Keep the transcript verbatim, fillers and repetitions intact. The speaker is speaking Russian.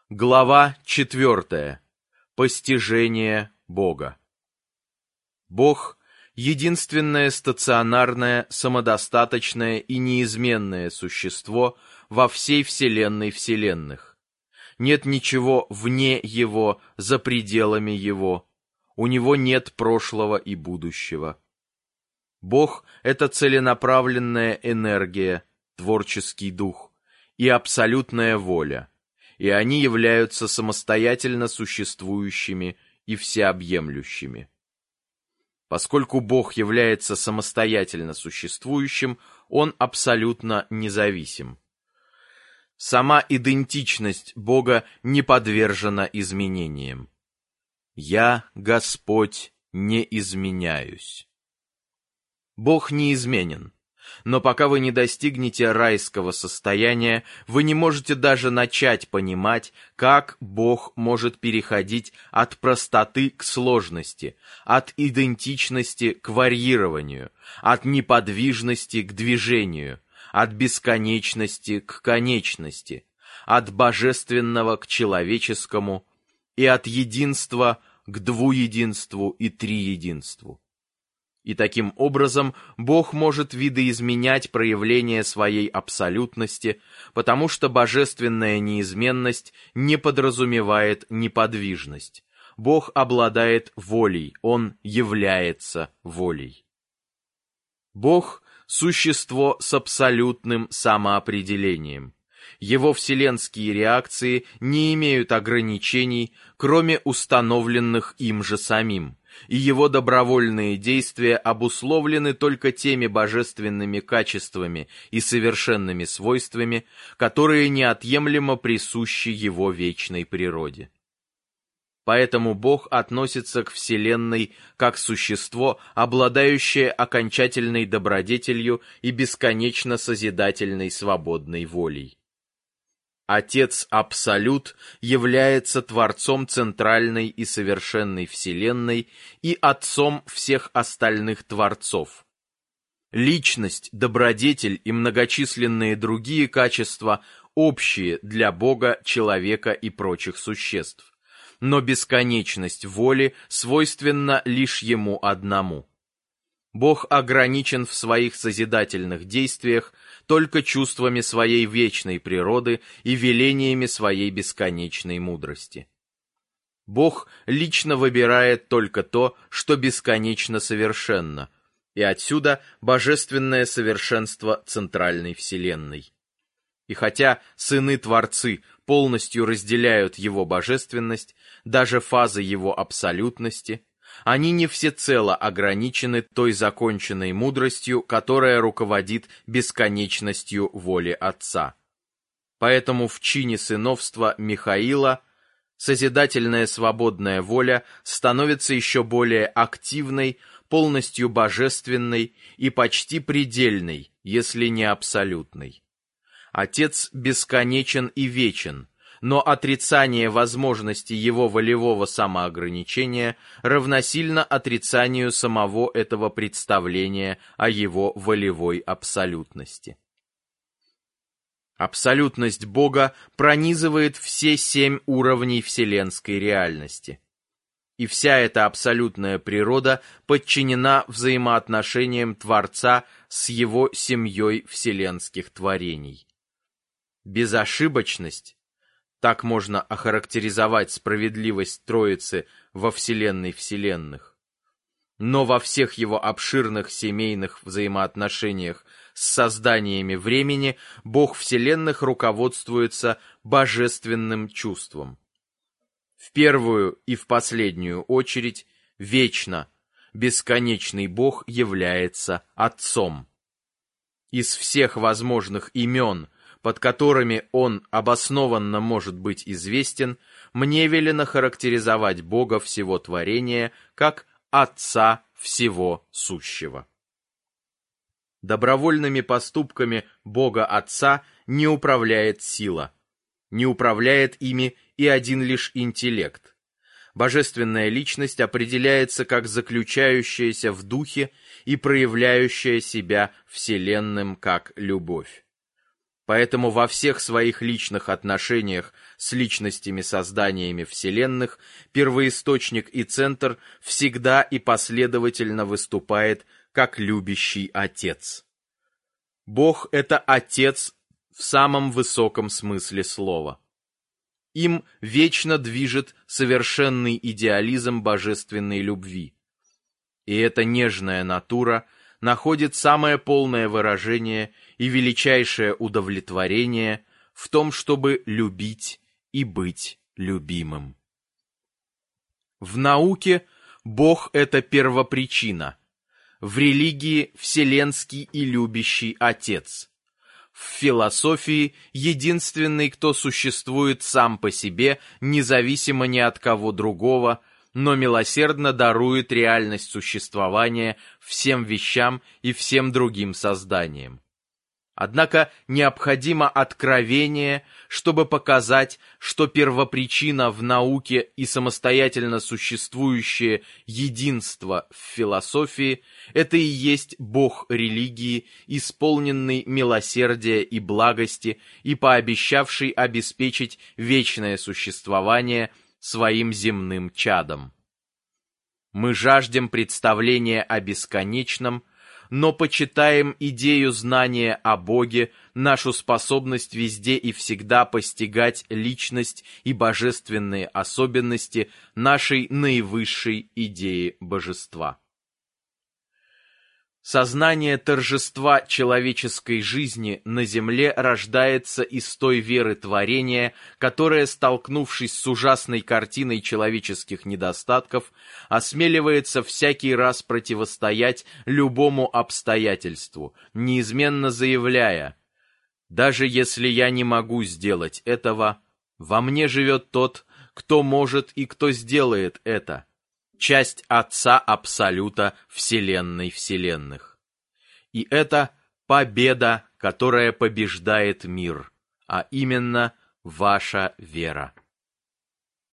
Глава четвертая. Постижение Бога. Бог — единственное стационарное, самодостаточное и неизменное существо во всей вселенной вселенных. Нет ничего вне Его, за пределами Его. У Него нет прошлого и будущего. Бог — это целенаправленная энергия, творческий дух и абсолютная воля, и они являются самостоятельно существующими и всеобъемлющими. Поскольку Бог является самостоятельно существующим, Он абсолютно независим. Сама идентичность Бога не подвержена изменениям. «Я, Господь, не изменяюсь». Бог неизменен. Но пока вы не достигнете райского состояния, вы не можете даже начать понимать, как Бог может переходить от простоты к сложности, от идентичности к варьированию, от неподвижности к движению, от бесконечности к конечности, от божественного к человеческому и от единства к двуединству и триединству. И таким образом Бог может видоизменять проявление своей абсолютности, потому что божественная неизменность не подразумевает неподвижность. Бог обладает волей, Он является волей. Бог — существо с абсолютным самоопределением. Его вселенские реакции не имеют ограничений, кроме установленных им же самим, и его добровольные действия обусловлены только теми божественными качествами и совершенными свойствами, которые неотъемлемо присущи его вечной природе. Поэтому Бог относится к Вселенной как существо, обладающее окончательной добродетелью и бесконечно созидательной свободной волей. Отец Абсолют является Творцом центральной и совершенной Вселенной и Отцом всех остальных Творцов. Личность, добродетель и многочисленные другие качества общие для Бога, человека и прочих существ. Но бесконечность воли свойственна лишь Ему одному. Бог ограничен в своих созидательных действиях только чувствами своей вечной природы и велениями своей бесконечной мудрости. Бог лично выбирает только то, что бесконечно совершенно, и отсюда божественное совершенство центральной вселенной. И хотя сыны-творцы полностью разделяют его божественность, даже фазы его абсолютности, они не всецело ограничены той законченной мудростью, которая руководит бесконечностью воли Отца. Поэтому в чине сыновства Михаила созидательная свободная воля становится еще более активной, полностью божественной и почти предельной, если не абсолютной. Отец бесконечен и вечен, но отрицание возможности его волевого самоограничения равносильно отрицанию самого этого представления о его волевой абсолютности. Абсолютность Бога пронизывает все семь уровней вселенской реальности. И вся эта абсолютная природа подчинена взаимоотношениям Творца с его семьей вселенских творений. Безошибочность, так можно охарактеризовать справедливость Троицы во Вселенной вселенных. Но во всех его обширных семейных взаимоотношениях с созданиями времени Бог вселенных руководствуется божественным чувством. В первую и в последнюю очередь вечно бесконечный Бог является Отцом. Из всех возможных имен, под которыми он обоснованно может быть известен, мне велено характеризовать Бога всего творения как Отца всего сущего. Добровольными поступками Бога Отца не управляет сила, не управляет ими и один лишь интеллект. Божественная личность определяется как заключающаяся в духе и проявляющая себя вселенным как любовь. Поэтому во всех своих личных отношениях с личностями-созданиями вселенных первоисточник и центр всегда и последовательно выступает как любящий Отец. Бог — это Отец в самом высоком смысле слова. Им вечно движет совершенный идеализм божественной любви. И эта нежная натура находит самое полное выражение и величайшее удовлетворение в том, чтобы любить и быть любимым. В науке Бог — это первопричина, в религии — вселенский и любящий Отец, в философии — единственный, кто существует сам по себе, независимо ни от кого другого, но милосердно дарует реальность существования всем вещам и всем другим созданиям. Однако необходимо откровение, чтобы показать, что первопричина в науке и самостоятельно существующее единство в философии – это и есть Бог религии, исполненный милосердия и благости и пообещавший обеспечить вечное существование своим земным чадом. Мы жаждем представления о бесконечном, но почитаем идею знания о Боге, нашу способность везде и всегда постигать личность и божественные особенности нашей наивысшей идеи божества. Сознание торжества человеческой жизни на земле рождается из той веры творения, которая, столкнувшись с ужасной картиной человеческих недостатков, осмеливается всякий раз противостоять любому обстоятельству, неизменно заявляя: «Даже если я не могу сделать этого, во мне живет тот, кто может и кто сделает это. Часть Отца Абсолюта Вселенной Вселенных. И это победа, которая побеждает мир, а именно ваша вера».